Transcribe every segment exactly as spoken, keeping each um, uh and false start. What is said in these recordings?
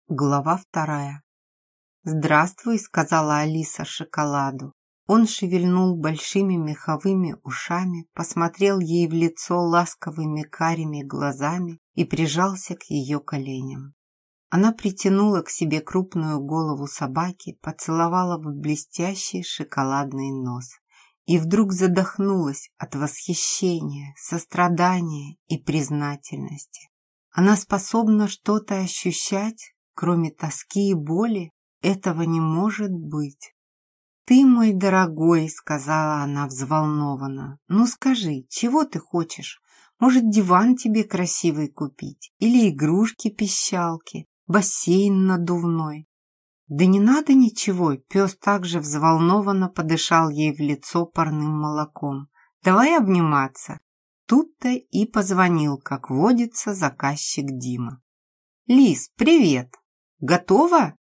Глава вторая. «Здравствуй», — сказала Алиса шоколаду. Он шевельнул большими меховыми ушами, посмотрел ей в лицо ласковыми карими глазами и прижался к ее коленям. Она притянула к себе крупную голову собаки, поцеловала в блестящий шоколадный нос и вдруг задохнулась от восхищения, сострадания и признательности. Она способна что-то ощущать, кроме тоски и боли? Этого не может быть. «Ты мой дорогой», — сказала она взволнованно. «Ну скажи, чего ты хочешь? Может, диван тебе красивый купить? Или игрушки-пищалки? Бассейн надувной?» «Да не надо ничего», — пес также взволнованно подышал ей в лицо парным молоком. «Давай обниматься». Тут-то и позвонил, как водится, заказчик Дима. «Лиз, привет! Готова?»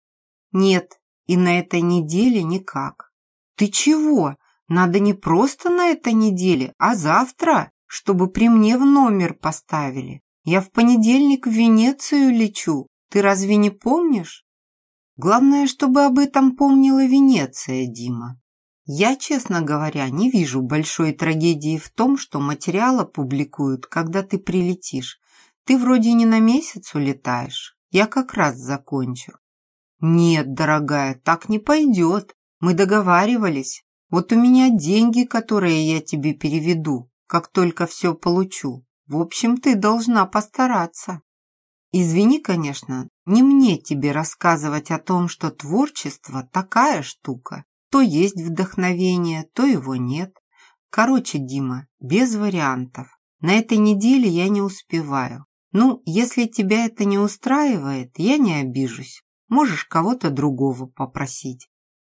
«Нет, и на этой неделе никак». «Ты чего? Надо не просто на этой неделе, а завтра, чтобы при мне в номер поставили. Я в понедельник в Венецию лечу. Ты разве не помнишь?» «Главное, чтобы об этом помнила Венеция, Дима. Я, честно говоря, не вижу большой трагедии в том, что материал опубликуют, когда ты прилетишь. Ты вроде не на месяц улетаешь. Я как раз закончу». «Нет, дорогая, так не пойдет. Мы договаривались. Вот у меня деньги, которые я тебе переведу, как только все получу. В общем, ты должна постараться. Извини, конечно, не мне тебе рассказывать о том, что творчество такая штука. То есть вдохновение, то его нет. Короче, Дима, без вариантов. На этой неделе я не успеваю. Ну, если тебя это не устраивает, я не обижусь. Можешь кого-то другого попросить».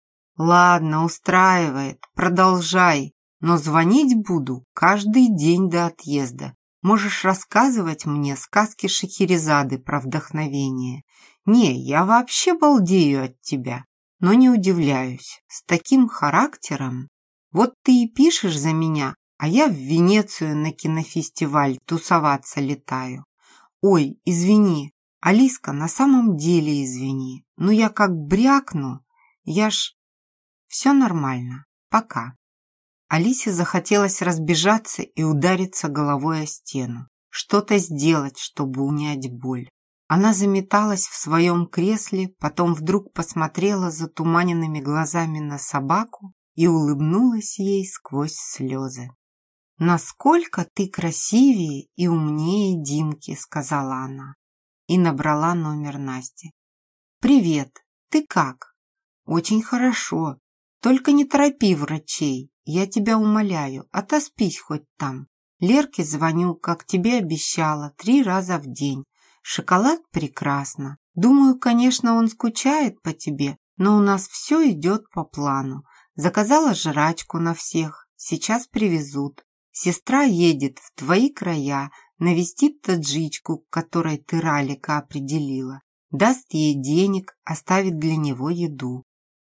«Ладно, устраивает. Продолжай. Но звонить буду каждый день до отъезда. Можешь рассказывать мне сказки Шахерезады про вдохновение. Не, я вообще балдею от тебя, но не удивляюсь. С таким характером. Вот ты и пишешь за меня, а я в Венецию на кинофестиваль тусоваться летаю. Ой, извини, Алиска, на самом деле извини. Ну я как брякну, я ж... Все нормально. Пока». Алисе захотелось разбежаться и удариться головой о стену. Что-то сделать, чтобы унять боль. Она заметалась в своем кресле, потом вдруг посмотрела затуманенными глазами на собаку и улыбнулась ей сквозь слезы. «Насколько ты красивее и умнее Димки», — сказала она. И набрала номер Насти. «Привет, ты как?» «Очень хорошо. Только не торопи врачей. Я тебя умоляю, отоспись хоть там. Лерке звоню, как тебе обещала, три раза в день. Шоколад прекрасно. Думаю, конечно, он скучает по тебе, но у нас все идет по плану. Заказала жрачку на всех. Сейчас привезут. Сестра едет в твои края, навестит таджичку, к которой ты Ралика определила. Даст ей денег, оставит для него еду.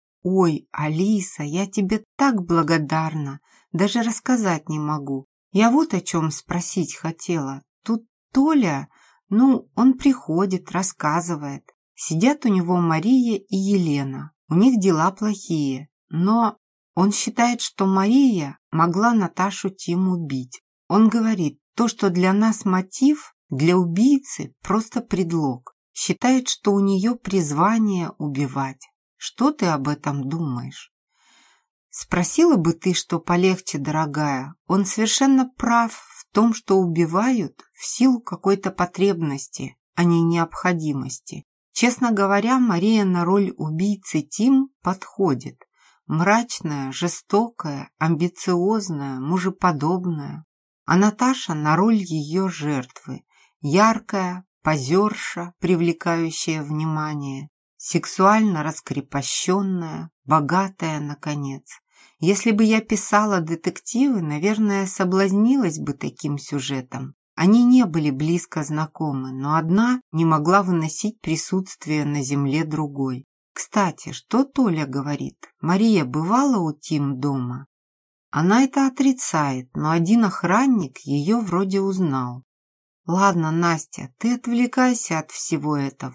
Ой, Алиса, я тебе так благодарна, даже рассказать не могу. Я вот о чем спросить хотела. Тут Толя, ну, он приходит, рассказывает. Сидят у него Мария и Елена. У них дела плохие, но он считает, что Мария могла Наташу Тим убить. Он говорит, то, что для нас мотив, для убийцы просто предлог. Считает, что у нее призвание убивать. Что ты об этом думаешь? Спросила бы ты, что полегче, дорогая. Он совершенно прав в том, что убивают в силу какой-то потребности, а не необходимости. Честно говоря, Мария на роль убийцы Тим подходит. Мрачная, жестокая, амбициозная, мужеподобная. А Наташа на роль ее жертвы. Яркая, позерша, привлекающая внимание. Сексуально раскрепощенная, богатая, наконец. Если бы я писала детективы, наверное, соблазнилась бы таким сюжетом. Они не были близко знакомы, но одна не могла выносить присутствие на земле другой. Кстати, что Толя говорит? Мария бывала у Тим дома? Она это отрицает, но один охранник ее вроде узнал. Ладно, Настя, ты отвлекайся от всего этого.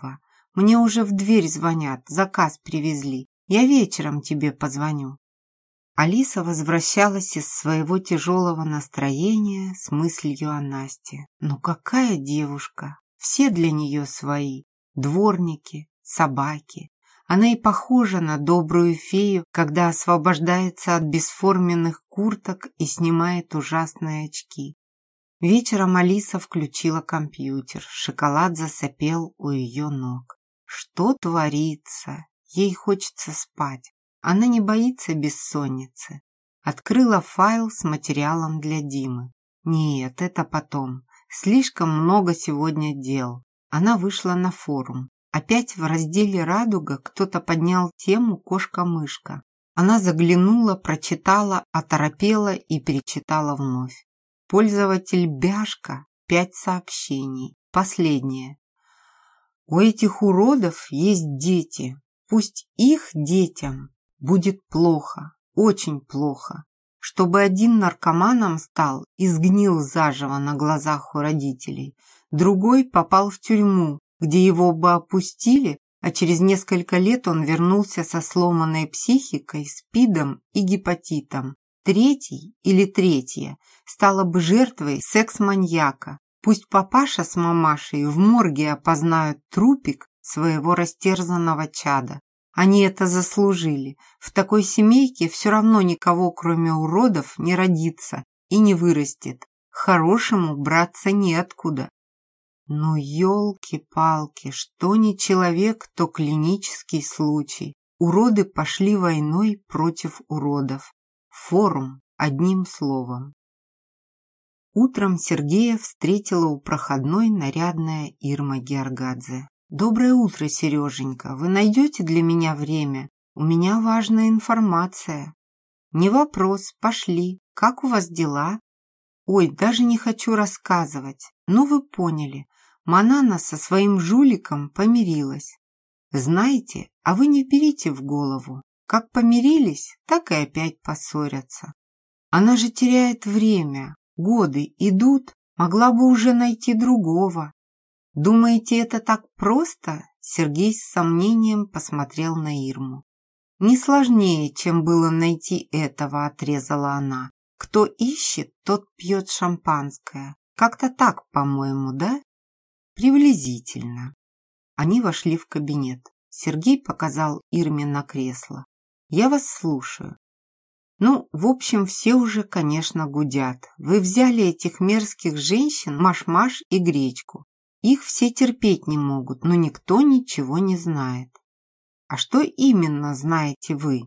Мне уже в дверь звонят, заказ привезли. Я вечером тебе позвоню». Алиса возвращалась из своего тяжелого настроения с мыслью о Насте. Ну какая девушка! Все для нее свои. Дворники, собаки. Она и похожа на добрую фею, когда освобождается от бесформенных курток и снимает ужасные очки. Вечером Алиса включила компьютер. Шоколад засопел у ее ног. Что творится? Ей хочется спать. Она не боится бессонницы. Открыла файл с материалом для Димы. Нет, это потом. Слишком много сегодня дел. Она вышла на форум. Опять в разделе «Радуга» кто-то поднял тему «Кошка-мышка». Она заглянула, прочитала, оторопела и перечитала вновь. Пользователь Бяшка. Пять сообщений. Последнее. У этих уродов есть дети. Пусть их детям будет плохо, очень плохо. Чтобы один наркоманом стал и сгнил заживо на глазах у родителей, другой попал в тюрьму, где его бы опустили, а через несколько лет он вернулся со сломанной психикой, СПИДом и гепатитом. Третий или третья стала бы жертвой секс-маньяка. Пусть папаша с мамашей в морге опознают трупик своего растерзанного чада. Они это заслужили. В такой семейке все равно никого, кроме уродов, не родится и не вырастет. Хорошему браться неоткуда. Ну, елки-палки, что не человек, то клинический случай. Уроды пошли войной против уродов. Форум, одним словом. Утром Сергея встретила у проходной нарядная Ирма Георгадзе. «Доброе утро, Сереженька. Вы найдете для меня время? У меня важная информация». «Не вопрос. Пошли. Как у вас дела?» «Ой, даже не хочу рассказывать. Ну, вы поняли. Манана со своим жуликом помирилась. Знаете, а вы не берите в голову. Как помирились, так и опять поссорятся. Она же теряет время. Годы идут, могла бы уже найти другого». «Думаете, это так просто?» Сергей с сомнением посмотрел на Ирму. «Не сложнее, чем было найти этого», — отрезала она. «Кто ищет, тот пьет шампанское. Как-то так, по-моему, да?» «Приблизительно». Они вошли в кабинет. Сергей показал Ирме на кресло. «Я вас слушаю». «Ну, в общем, все уже, конечно, гудят. Вы взяли этих мерзких женщин, Маш-Маш и Гречку. Их все терпеть не могут, но никто ничего не знает». «А что именно знаете вы?»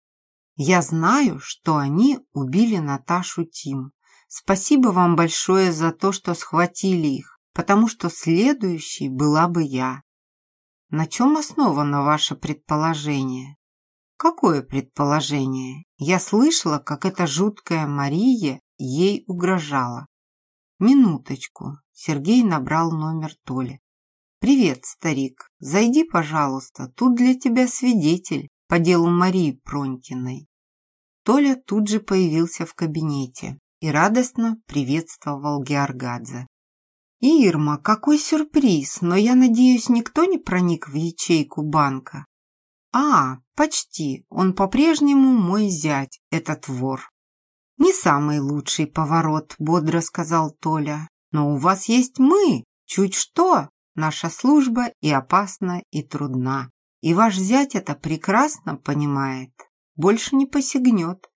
«Я знаю, что они убили Наташу Тим. Спасибо вам большое за то, что схватили их, потому что следующей была бы я». «На чем основано ваше предположение?» «Какое предположение? Я слышала, как эта жуткая Мария ей угрожала». «Минуточку». Сергей набрал номер Толи. «Привет, старик. Зайди, пожалуйста. Тут для тебя свидетель по делу Марии Пронькиной». Толя тут же появился в кабинете и радостно приветствовал Георгадзе. «Ирма, какой сюрприз! Но я надеюсь, никто не проник в ячейку банка?» «А, почти. Он по-прежнему мой зять, этот вор». «Не самый лучший поворот», — бодро сказал Толя. «Но у вас есть мы. Чуть что. Наша служба и опасна, и трудна. И ваш зять это прекрасно понимает. Больше не посягнет.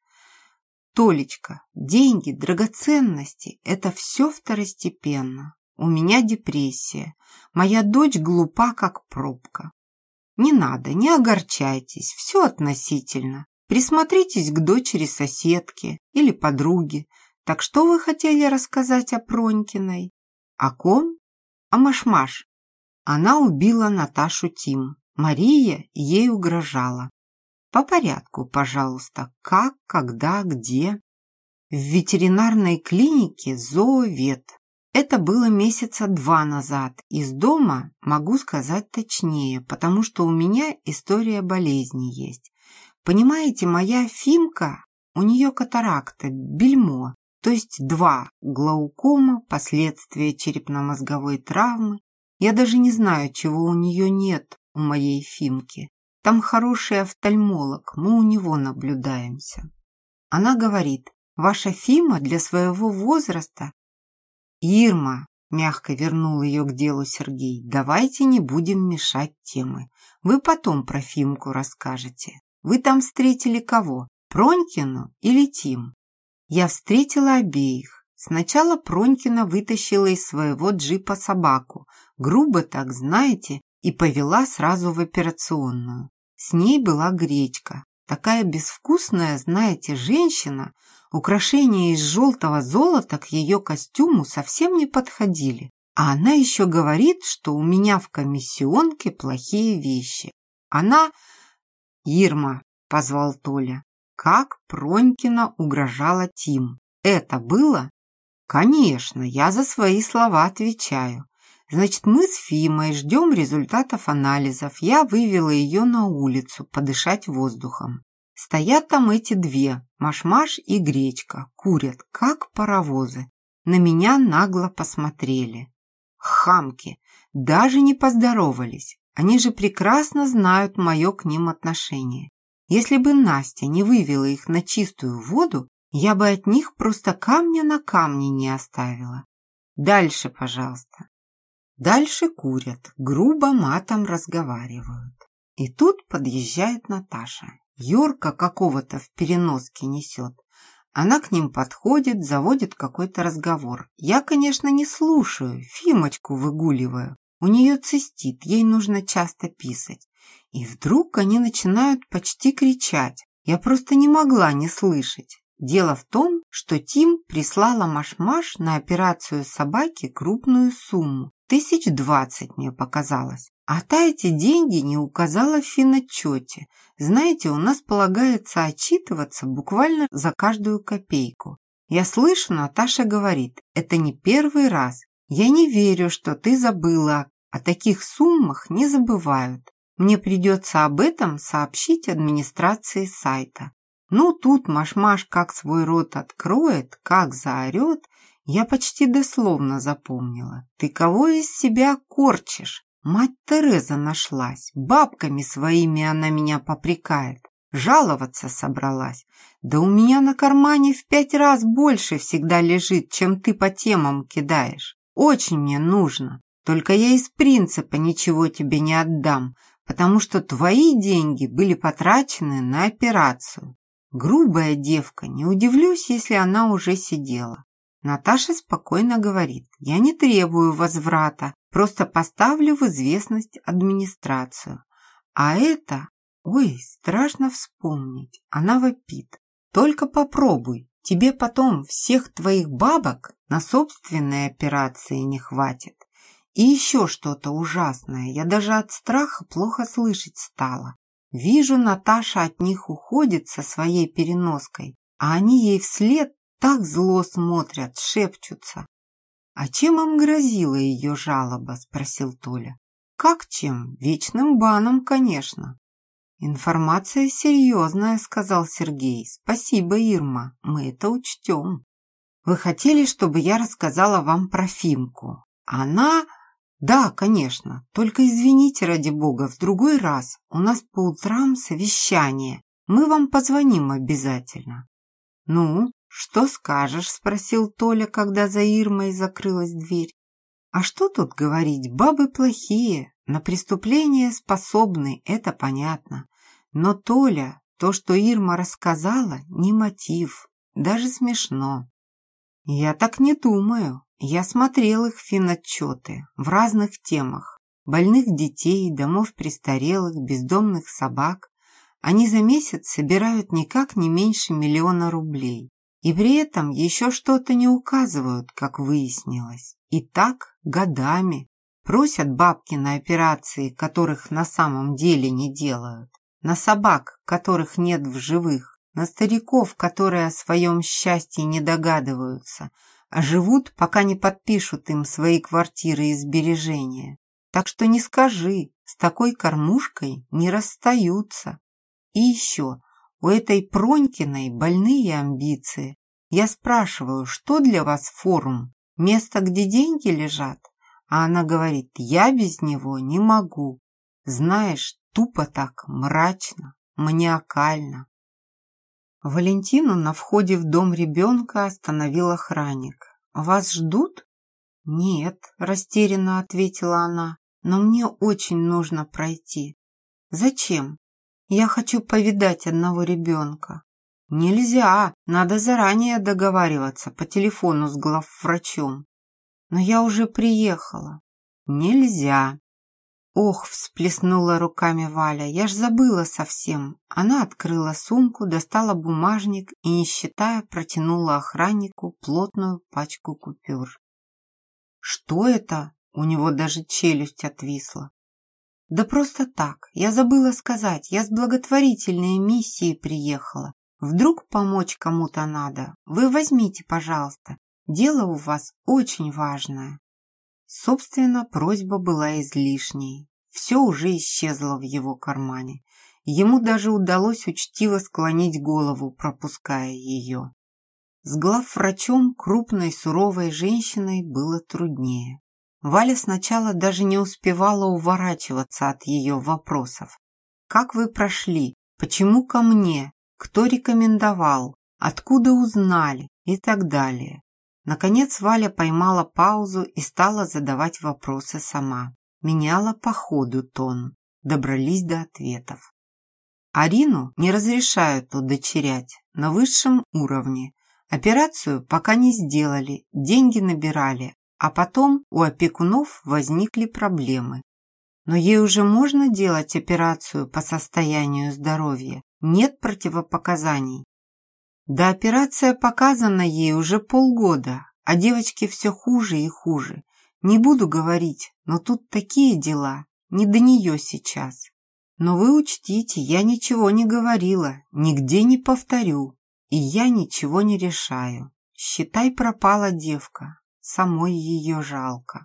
Толечка, деньги, драгоценности — это все второстепенно. У меня депрессия. Моя дочь глупа, как пробка. Не надо, не огорчайтесь, все относительно. Присмотритесь к дочери соседки или подруги. Так что вы хотели рассказать о Пронькиной?» «О ком?» «О Маш-Маш. Она убила Наташу Тим. Мария ей угрожала». «По порядку, пожалуйста. Как, когда, где?» «В ветеринарной клинике зоовет. Это было месяца два назад. Из дома могу сказать точнее, потому что у меня история болезни есть. Понимаете, моя Фимка, у нее катаракта, бельмо, то есть два, глаукома, последствия черепно-мозговой травмы. Я даже не знаю, чего у нее нет. у моей Фимки. Там хороший офтальмолог, мы у него наблюдаемся. Она говорит, ваша Фима для своего возраста... Ирма, мягко вернул ее к делу Сергей, давайте не будем мешать темы. Вы потом про Фимку расскажете. Вы там встретили кого? Пронькину или Тим? Я встретила обеих. Сначала Пронькина вытащила из своего джипа собаку, грубо так, знаете, и повела сразу в операционную. С ней была Гречка, такая безвкусная, знаете, женщина. Украшения из желтого золота к ее костюму совсем не подходили. А она еще говорит, что у меня в комиссионке плохие вещи. Она... Ирма, позвал Толя. Как Пронькина угрожала Тим. Это было? Конечно, я за свои слова отвечаю. Значит, мы с Фимой ждем результатов анализов. Я вывела ее на улицу подышать воздухом. Стоят там эти две, Маш-Маш и Гречка, курят, как паровозы. На меня нагло посмотрели. Хамки, даже не поздоровались. Они же прекрасно знают мое к ним отношение. Если бы Настя не вывела их на чистую воду, я бы от них просто камня на камне не оставила. Дальше, пожалуйста. Дальше курят, грубо матом разговаривают. И тут подъезжает Наташа. Йорка какого-то в переноске несет. Она к ним подходит, заводит какой-то разговор. Я, конечно, не слушаю, Фимочку выгуливаю. У нее цистит, ей нужно часто писать. И вдруг они начинают почти кричать. Я просто не могла не слышать. Дело в том, что Тим прислала Маш-Маш на операцию собаки крупную сумму. Тысяч двадцать, мне показалось. А та эти деньги не указала в финотчете. Знаете, у нас полагается отчитываться буквально за каждую копейку. Я слышу, Наташа говорит, это не первый раз. Я не верю, что ты забыла. О таких суммах не забывают. Мне придется об этом сообщить администрации сайта. Ну, тут Маш-Маш как свой рот откроет, как заорет. Я почти дословно запомнила. Ты кого из себя корчишь? Мать Тереза нашлась. Бабками своими она меня попрекает. Жаловаться собралась. Да у меня на кармане в пять раз больше всегда лежит, чем ты по темам кидаешь. Очень мне нужно. Только я из принципа ничего тебе не отдам, потому что твои деньги были потрачены на операцию. Грубая девка, не удивлюсь, если она уже сидела. Наташа спокойно говорит, я не требую возврата, просто поставлю в известность администрацию. А это, ой, страшно вспомнить, она вопит. Только попробуй, тебе потом всех твоих бабок на собственные операции не хватит. И еще что-то ужасное, я даже от страха плохо слышать стала. Вижу, Наташа от них уходит со своей переноской, а они ей вслед так зло смотрят, шепчутся. «А чем им грозила ее жалоба?» – спросил Толя. «Как чем? Вечным баном, конечно». «Информация серьезная», – сказал Сергей. «Спасибо, Ирма, мы это учтем». «Вы хотели, чтобы я рассказала вам про Фимку? Она...» «Да, конечно, только извините, ради бога, в другой раз. У нас по утрам совещание. Мы вам позвоним обязательно». «Ну, что скажешь?» – спросил Толя, когда за Ирмой закрылась дверь. «А что тут говорить? Бабы плохие, на преступления способны, это понятно. Но, Толя, то, что Ирма рассказала, не мотив, даже смешно». «Я так не думаю. Я смотрел их финотчеты в разных темах. Больных детей, домов престарелых, бездомных собак. Они за месяц собирают никак не меньше миллиона рублей. И при этом еще что-то не указывают, как выяснилось. И так годами. Просят бабки на операции, которых на самом деле не делают. На собак, которых нет в живых. На стариков, которые о своем счастье не догадываются, а живут, пока не подпишут им свои квартиры и сбережения. Так что не скажи, с такой кормушкой не расстаются. И еще, у этой Пронькиной больные амбиции. Я спрашиваю, что для вас форум? Место, где деньги лежат? А она говорит, я без него не могу. Знаешь, тупо так, мрачно, маниакально. Валентину на входе в дом ребенка остановил охранник. «Вас ждут?» «Нет», – растерянно ответила она, – «но мне очень нужно пройти». «Зачем?» «Я хочу повидать одного ребенка». «Нельзя, надо заранее договариваться по телефону с главврачом». «Но я уже приехала». «Нельзя». «Ох», – всплеснула руками Валя, – «я ж забыла совсем». Она открыла сумку, достала бумажник и, не считая, протянула охраннику плотную пачку купюр. «Что это?» – у него даже челюсть отвисла. «Да просто так, я забыла сказать, я с благотворительной миссией приехала. Вдруг помочь кому-то надо? Вы возьмите, пожалуйста, дело у вас очень важное». Собственно, просьба была излишней. Все уже исчезло в его кармане. Ему даже удалось учтиво склонить голову, пропуская ее. С главврачом, крупной суровой женщиной, было труднее. Валя сначала даже не успевала уворачиваться от ее вопросов. «Как вы прошли? Почему ко мне? Кто рекомендовал? Откуда узнали?» и так далее. Наконец Валя поймала паузу и стала задавать вопросы сама. Меняла по ходу тон. Добрались до ответов. Арину не разрешают удочерять на высшем уровне. Операцию пока не сделали, деньги набирали, а потом у опекунов возникли проблемы. Но ей уже можно делать операцию по состоянию здоровья, нет противопоказаний. Да, операция показана ей уже полгода, а девочке все хуже и хуже. Не буду говорить, но тут такие дела, не до нее сейчас. Но вы учтите, я ничего не говорила, нигде не повторю, и я ничего не решаю. Считай, пропала девка, самой ее жалко.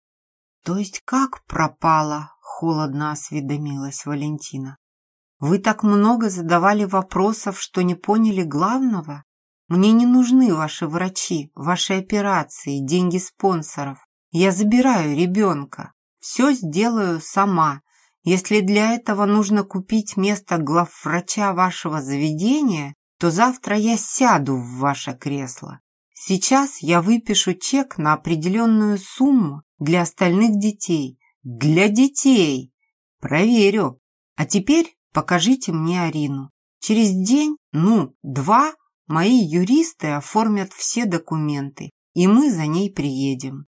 То есть как пропала? Холодно осведомилась Валентина. Вы так много задавали вопросов, что не поняли главного? Мне не нужны ваши врачи, ваши операции, деньги спонсоров. Я забираю ребенка. Все сделаю сама. Если для этого нужно купить место главврача вашего заведения, то завтра я сяду в ваше кресло. Сейчас я выпишу чек на определенную сумму для остальных детей. Для детей! Проверю. А теперь покажите мне Арину. Через день, ну, два, мои юристы оформят все документы, и мы за ней приедем.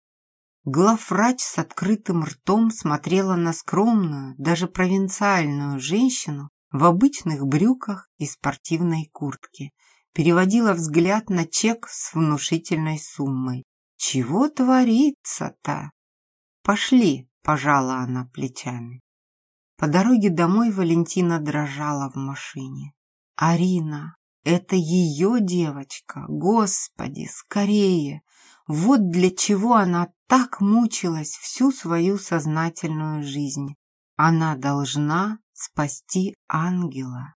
Главврач с открытым ртом смотрела на скромную, даже провинциальную женщину в обычных брюках и спортивной куртке, переводила взгляд на чек с внушительной суммой. «Чего творится-то?» «Пошли», – пожала она плечами. По дороге домой Валентина дрожала в машине. «Арина, это ее девочка, Господи, скорее!» Вот для чего она так мучилась всю свою сознательную жизнь. Она должна спасти ангела.